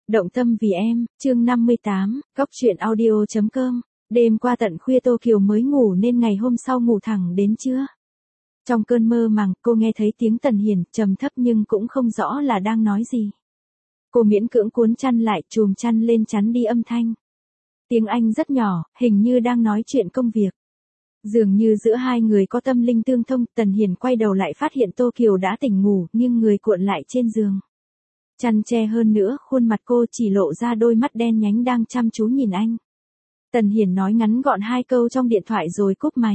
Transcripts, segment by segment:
Động tâm vì em, chương 58, góc truyện audio.com. Đêm qua tận khuya Tô Kiều mới ngủ nên ngày hôm sau ngủ thẳng đến trưa. Trong cơn mơ màng, cô nghe thấy tiếng Tần Hiền, trầm thấp nhưng cũng không rõ là đang nói gì. Cô miễn cưỡng cuốn chăn lại, chùm chăn lên chắn đi âm thanh. Tiếng Anh rất nhỏ, hình như đang nói chuyện công việc. Dường như giữa hai người có tâm linh tương thông, Tần Hiền quay đầu lại phát hiện Tô Kiều đã tỉnh ngủ, nhưng người cuộn lại trên giường. Chăn che hơn nữa, khuôn mặt cô chỉ lộ ra đôi mắt đen nhánh đang chăm chú nhìn anh. Tần Hiền nói ngắn gọn 2 câu trong điện thoại rồi cúp máy.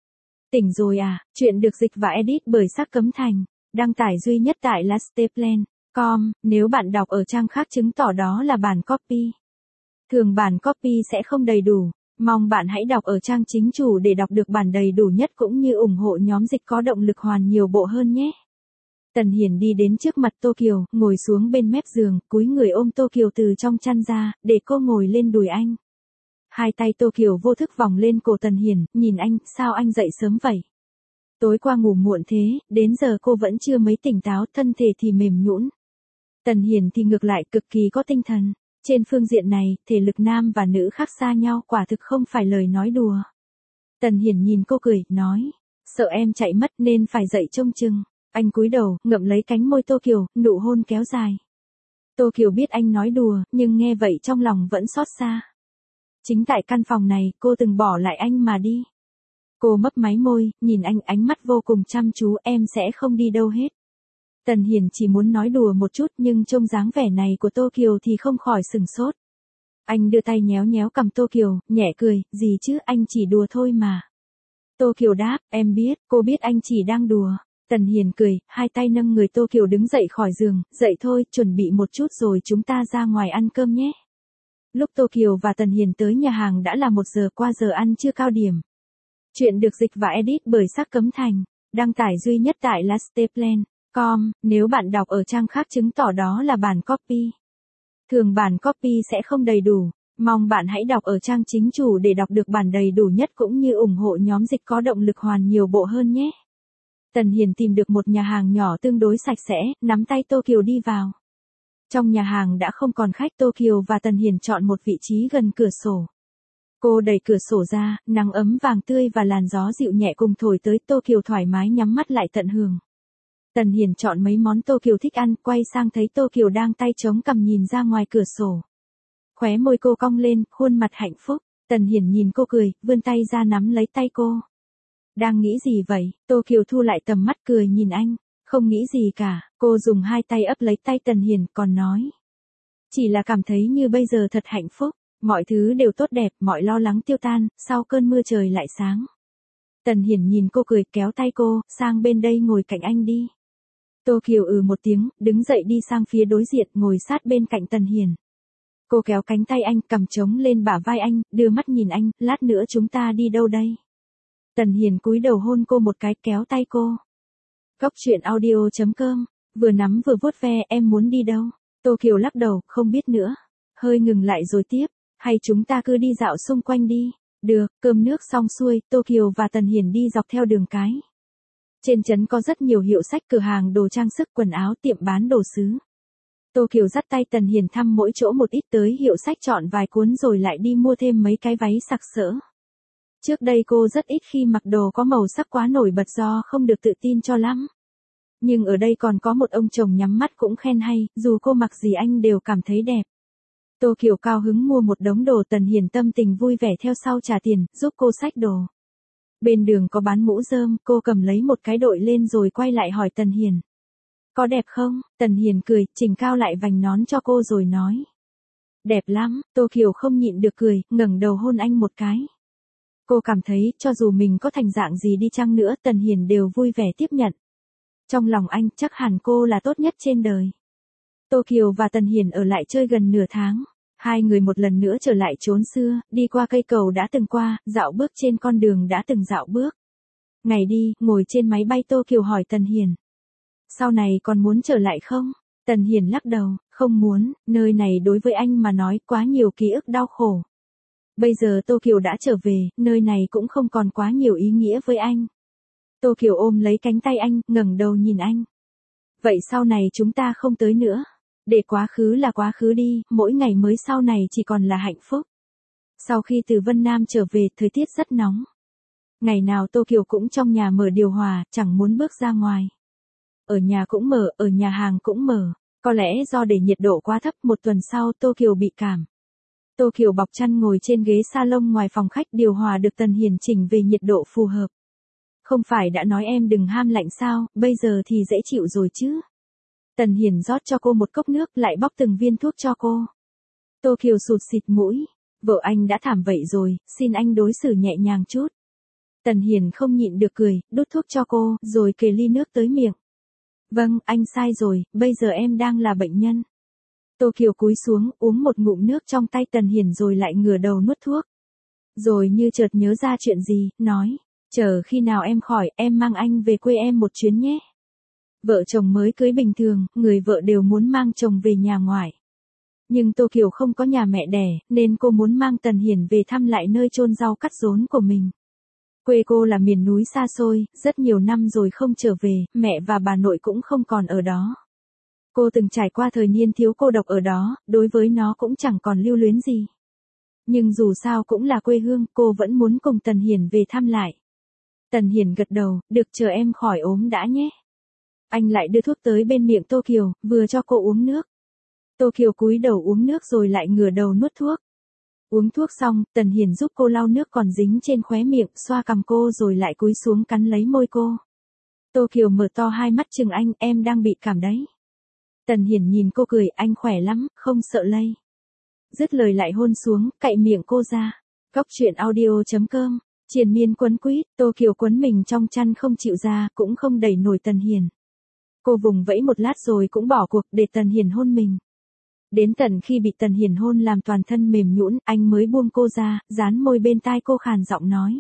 Tỉnh rồi à, chuyện được dịch và edit bởi Sắc Cấm Thành, đăng tải duy nhất tại lasteplan.com, nếu bạn đọc ở trang khác chứng tỏ đó là bản copy. Thường bản copy sẽ không đầy đủ, mong bạn hãy đọc ở trang chính chủ để đọc được bản đầy đủ nhất cũng như ủng hộ nhóm dịch có động lực hoàn nhiều bộ hơn nhé. Tần Hiền đi đến trước mặt Tô Kiều, ngồi xuống bên mép giường, cúi người ôm Tô Kiều từ trong chăn ra, để cô ngồi lên đùi anh. Hai tay Tô Kiều vô thức vòng lên cổ Tần Hiền, nhìn anh, sao anh dậy sớm vậy? Tối qua ngủ muộn thế, đến giờ cô vẫn chưa mấy tỉnh táo, thân thể thì mềm nhũn. Tần Hiền thì ngược lại cực kỳ có tinh thần. Trên phương diện này, thể lực nam và nữ khác xa nhau, quả thực không phải lời nói đùa. Tần Hiền nhìn cô cười, nói, sợ em chạy mất nên phải dậy trông chừng. Anh cúi đầu, ngậm lấy cánh môi Tô Kiều, nụ hôn kéo dài. Tô Kiều biết anh nói đùa, nhưng nghe vậy trong lòng vẫn xót xa. Chính tại căn phòng này, cô từng bỏ lại anh mà đi. Cô mấp máy môi, nhìn anh, ánh mắt vô cùng chăm chú, em sẽ không đi đâu hết. Tần Hiền chỉ muốn nói đùa một chút nhưng trông dáng vẻ này của Tô Kiều thì không khỏi sừng sốt. Anh đưa tay nhéo nhéo cằm Tô Kiều, nhẹ cười, gì chứ, anh chỉ đùa thôi mà. Tô Kiều đáp, em biết, cô biết anh chỉ đang đùa. Tần Hiền cười, hai tay nâng người Tô Kiều đứng dậy khỏi giường, dậy thôi, chuẩn bị một chút rồi chúng ta ra ngoài ăn cơm nhé. Lúc Tô Kiều và Tần Hiền tới nhà hàng đã là 1 giờ qua giờ ăn trưa cao điểm. Chuyện được dịch và edit bởi Sắc Cấm Thành, đăng tải duy nhất tại lasteplan.com, nếu bạn đọc ở trang khác chứng tỏ đó là bản copy. Thường bản copy sẽ không đầy đủ, mong bạn hãy đọc ở trang chính chủ để đọc được bản đầy đủ nhất cũng như ủng hộ nhóm dịch có động lực hoàn nhiều bộ hơn nhé. Tần Hiền tìm được một nhà hàng nhỏ tương đối sạch sẽ, nắm tay Tô Kiều đi vào. Trong nhà hàng đã không còn khách, Tô Kiều và Tần Hiền chọn một vị trí gần cửa sổ. Cô đẩy cửa sổ ra, nắng ấm vàng tươi và làn gió dịu nhẹ cùng thổi tới, Tô Kiều thoải mái nhắm mắt lại tận hưởng. Tần Hiền chọn mấy món Tô Kiều thích ăn, quay sang thấy Tô Kiều đang tay chống cằm nhìn ra ngoài cửa sổ. Khóe môi cô cong lên, khuôn mặt hạnh phúc. Tần Hiền nhìn cô cười, vươn tay ra nắm lấy tay cô. Đang nghĩ gì vậy? Tô Kiều thu lại tầm mắt cười nhìn anh. Không nghĩ gì cả, cô dùng hai tay ấp lấy tay Tần Hiền, còn nói. Chỉ là cảm thấy như bây giờ thật hạnh phúc, mọi thứ đều tốt đẹp, mọi lo lắng tiêu tan, sau cơn mưa trời lại sáng. Tần Hiền nhìn cô cười, kéo tay cô, sang bên đây ngồi cạnh anh đi. Tô Kiều một tiếng, đứng dậy đi sang phía đối diện, ngồi sát bên cạnh Tần Hiền. Cô kéo cánh tay anh, cầm trống lên bả vai anh, đưa mắt nhìn anh, lát nữa chúng ta đi đâu đây? Tần Hiền cúi đầu hôn cô một cái, kéo tay cô. Góc truyện audio.com, vừa nắm vừa vuốt ve, em muốn đi đâu? Tô Kiều lắc đầu, không biết nữa. Hơi ngừng lại rồi tiếp, hay chúng ta cứ đi dạo xung quanh đi. Được, cơm nước xong xuôi, Tô Kiều và Tần Hiền đi dọc theo đường cái. Trên trấn có rất nhiều hiệu sách, cửa hàng đồ trang sức, quần áo, tiệm bán đồ sứ. Tô Kiều dắt tay Tần Hiền thăm mỗi chỗ một ít, tới hiệu sách chọn vài cuốn rồi lại đi mua thêm mấy cái váy sặc sỡ. Trước đây cô rất ít khi mặc đồ có màu sắc quá nổi bật do không được tự tin cho lắm. Nhưng ở đây còn có một ông chồng nhắm mắt cũng khen hay, dù cô mặc gì anh đều cảm thấy đẹp. Tô Kiều cao hứng mua một đống đồ, Tần Hiền tâm tình vui vẻ theo sau trả tiền, giúp cô xách đồ. Bên đường có bán mũ rơm, cô cầm lấy một cái đội lên rồi quay lại hỏi Tần Hiền. Có đẹp không? Tần Hiền cười, chỉnh cao lại vành nón cho cô rồi nói. Đẹp lắm, Tô Kiều không nhịn được cười, ngẩng đầu hôn anh một cái. Cô cảm thấy, cho dù mình có thành dạng gì đi chăng nữa, Tần Hiền đều vui vẻ tiếp nhận. Trong lòng anh, chắc hẳn cô là tốt nhất trên đời. Tô Kiều và Tần Hiền ở lại chơi gần nửa tháng. Hai người một lần nữa trở lại chốn xưa, đi qua cây cầu đã từng qua, dạo bước trên con đường đã từng dạo bước. Ngày đi, ngồi trên máy bay, Tô Kiều hỏi Tần Hiền. Sau này còn muốn trở lại không? Tần Hiền lắc đầu, không muốn, nơi này đối với anh mà nói quá nhiều ký ức đau khổ. Bây giờ Tô Kiều đã trở về, nơi này cũng không còn quá nhiều ý nghĩa với anh. Tô Kiều ôm lấy cánh tay anh, ngẩng đầu nhìn anh. Vậy sau này chúng ta không tới nữa. Để quá khứ là quá khứ đi, mỗi ngày mới sau này chỉ còn là hạnh phúc. Sau khi từ Vân Nam trở về, thời tiết rất nóng. Ngày nào Tô Kiều cũng trong nhà mở điều hòa, chẳng muốn bước ra ngoài. Ở nhà cũng mở, ở nhà hàng cũng mở. Có lẽ do để nhiệt độ quá thấp, một tuần sau Tô Kiều bị cảm. Tô Kiều bọc chăn ngồi trên ghế salon ngoài phòng khách, điều hòa được Tần Hiền chỉnh về nhiệt độ phù hợp. Không phải đã nói em đừng ham lạnh sao, bây giờ thì dễ chịu rồi chứ. Tần Hiền rót cho cô một cốc nước, lại bóc từng viên thuốc cho cô. Tô Kiều sụt xịt mũi. Vợ anh đã thảm vậy rồi, xin anh đối xử nhẹ nhàng chút. Tần Hiền không nhịn được cười, đút thuốc cho cô, rồi kề ly nước tới miệng. Vâng, anh sai rồi, bây giờ em đang là bệnh nhân. Tô Kiều cúi xuống, uống một ngụm nước trong tay Tần Hiền rồi lại ngửa đầu nuốt thuốc. Rồi như chợt nhớ ra chuyện gì, nói, chờ khi nào em khỏi, em mang anh về quê em một chuyến nhé. Vợ chồng mới cưới bình thường, người vợ đều muốn mang chồng về nhà ngoại. Nhưng Tô Kiều không có nhà mẹ đẻ, nên cô muốn mang Tần Hiền về thăm lại nơi chôn rau cắt rốn của mình. Quê cô là miền núi xa xôi, rất nhiều năm rồi không trở về, mẹ và bà nội cũng không còn ở đó. Cô từng trải qua thời niên thiếu cô độc ở đó, đối với nó cũng chẳng còn lưu luyến gì. Nhưng dù sao cũng là quê hương, cô vẫn muốn cùng Tần Hiền về thăm lại. Tần Hiền gật đầu, được, chờ em khỏi ốm đã nhé. Anh lại đưa thuốc tới bên miệng Tô Kiều, vừa cho cô uống nước. Tô Kiều cúi đầu uống nước rồi lại ngửa đầu nuốt thuốc. Uống thuốc xong, Tần Hiền giúp cô lau nước còn dính trên khóe miệng, xoa cằm cô rồi lại cúi xuống cắn lấy môi cô. Tô Kiều mở to hai mắt chừng anh, em đang bị cảm đấy. Tần Hiền nhìn cô cười, anh khỏe lắm, không sợ lây. Dứt lời lại hôn xuống, cạy miệng cô ra. Cóc truyện audio.com, triền miên quấn quýt, Tô Kiều quấn mình trong chăn không chịu ra, cũng không đẩy nổi Tần Hiền. Cô vùng vẫy một lát rồi cũng bỏ cuộc để Tần Hiền hôn mình. Đến tận khi bị Tần Hiền hôn làm toàn thân mềm nhũn, anh mới buông cô ra, dán môi bên tai cô khàn giọng nói.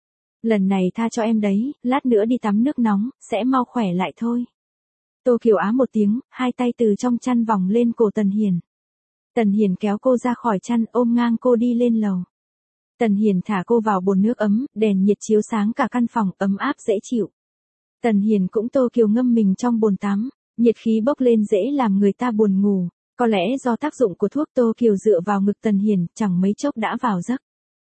Lần này tha cho em đấy, lát nữa đi tắm nước nóng, sẽ mau khỏe lại thôi. Tô Kiều á một tiếng, hai tay từ trong chăn vòng lên cổ Tần Hiền. Tần Hiền kéo cô ra khỏi chăn, ôm ngang cô đi lên lầu. Tần Hiền thả cô vào bồn nước ấm, đèn nhiệt chiếu sáng cả căn phòng, ấm áp dễ chịu. Tần Hiền cũng Tô Kiều ngâm mình trong bồn tắm, nhiệt khí bốc lên dễ làm người ta buồn ngủ. Có lẽ do tác dụng của thuốc, Tô Kiều dựa vào ngực Tần Hiền, chẳng mấy chốc đã vào giấc.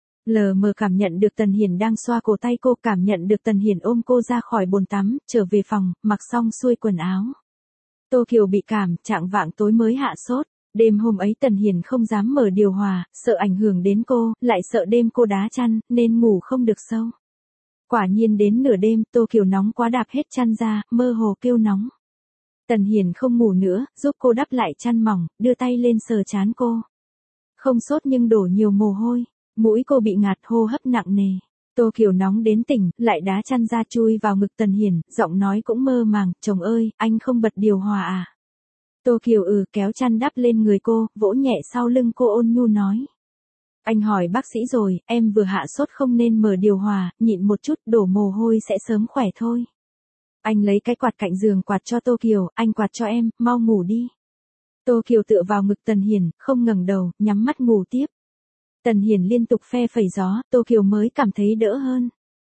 Lờ mờ cảm nhận được Tần Hiền đang xoa cổ tay cô, cảm nhận được Tần Hiền ôm cô ra khỏi bồn tắm, trở về phòng, mặc xong xuôi quần áo. Tô Kiều bị cảm, chạng vạng tối mới hạ sốt. Đêm hôm ấy Tần Hiền không dám mở điều hòa, sợ ảnh hưởng đến cô, lại sợ đêm cô đá chăn, nên ngủ không được sâu. Quả nhiên đến nửa đêm, Tô Kiều nóng quá đạp hết chăn ra, mơ hồ kêu nóng. Tần Hiền không ngủ nữa, giúp cô đắp lại chăn mỏng, đưa tay lên sờ trán cô. Không sốt nhưng đổ nhiều mồ hôi, mũi cô bị ngạt, hô hấp nặng nề. Tô Kiều nóng đến tỉnh, lại đá chăn ra chui vào ngực Tần Hiền, giọng nói cũng mơ màng, chồng ơi, anh không bật điều hòa à? Tô Kiều kéo chăn đắp lên người cô, vỗ nhẹ sau lưng cô ôn nhu nói. Anh hỏi bác sĩ rồi, em vừa hạ sốt không nên mở điều hòa, nhịn một chút, đổ mồ hôi sẽ sớm khỏe thôi. Anh lấy cái quạt cạnh giường quạt cho Tô Kiều, anh quạt cho em, mau ngủ đi. Tô Kiều tựa vào ngực Tần Hiền, không ngẩng đầu, nhắm mắt ngủ tiếp. Tần Hiền liên tục phe phẩy gió, Tô Kiều mới cảm thấy đỡ hơn.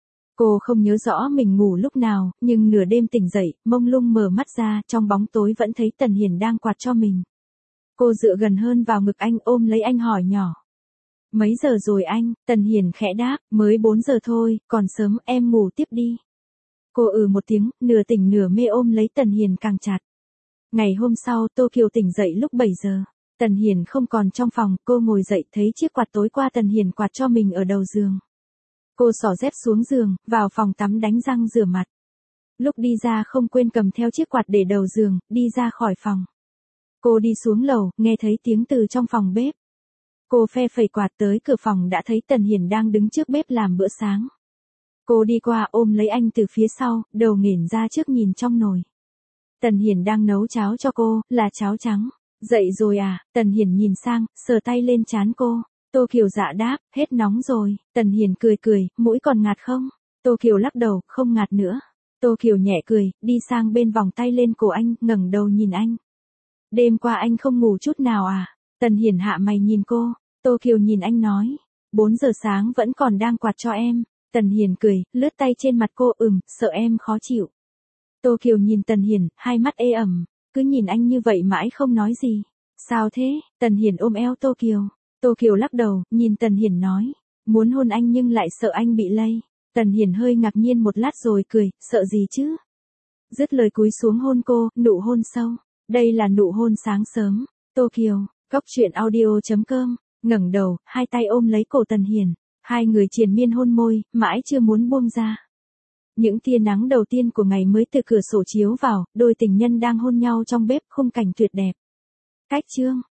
Cô không nhớ rõ mình ngủ lúc nào, nhưng nửa đêm tỉnh dậy, mông lung mở mắt ra, trong bóng tối vẫn thấy Tần Hiền đang quạt cho mình. Cô dựa gần hơn vào ngực anh, ôm lấy anh hỏi nhỏ. Mấy giờ rồi anh? Tần Hiền khẽ đáp, mới 4 giờ thôi, còn sớm, em ngủ tiếp đi. Cô một tiếng, nửa tỉnh nửa mê ôm lấy Tần Hiền càng chặt. Ngày hôm sau, Tô Kiều tỉnh dậy lúc 7 giờ. Tần Hiền không còn trong phòng, cô ngồi dậy thấy chiếc quạt tối qua Tần Hiền quạt cho mình ở đầu giường. Cô xỏ dép xuống giường, vào phòng tắm đánh răng rửa mặt. Lúc đi ra không quên cầm theo chiếc quạt để đầu giường, đi ra khỏi phòng. Cô đi xuống lầu, nghe thấy tiếng từ trong phòng bếp. Cô phe phẩy quạt tới cửa phòng đã thấy Tần Hiền đang đứng trước bếp làm bữa sáng. Cô đi qua ôm lấy anh từ phía sau, đầu nghển ra trước nhìn trong nồi. Tần Hiền đang nấu cháo cho cô, là cháo trắng. Dậy rồi à? Tần Hiền nhìn sang, sờ tay lên trán cô. Tô Kiều dạ đáp, hết nóng rồi. Tần Hiền cười cười, mũi còn ngạt không? Tô Kiều lắc đầu, không ngạt nữa. Tô Kiều nhẹ cười, đi sang bên vòng tay lên cổ anh, ngẩng đầu nhìn anh. Đêm qua anh không ngủ chút nào à? Tần Hiền hạ mày nhìn cô. Tô Kiều nhìn anh nói. 4 giờ sáng vẫn còn đang quạt cho em. Tần Hiền cười, lướt tay trên mặt cô, sợ em khó chịu. Tô Kiều nhìn Tần Hiền, hai mắt ê ẩm. cứ nhìn anh như vậy mãi không nói gì. Sao thế? Tần Hiển ôm eo Tô Kiều. Tô Kiều lắc đầu, nhìn Tần Hiển nói. Muốn hôn anh nhưng lại sợ anh bị lây. Tần Hiển hơi ngạc nhiên một lát rồi cười, sợ gì chứ? Dứt lời cúi xuống hôn cô, nụ hôn sâu. Đây là nụ hôn sáng sớm. Tô Kiều, Cóc truyện audio.com, ngẩng đầu, hai tay ôm lấy cổ Tần Hiển. Hai người triền miên hôn môi, mãi chưa muốn buông ra. Những tia nắng đầu tiên của ngày mới từ cửa sổ chiếu vào, đôi tình nhân đang hôn nhau trong bếp, khung cảnh tuyệt đẹp. Cách chương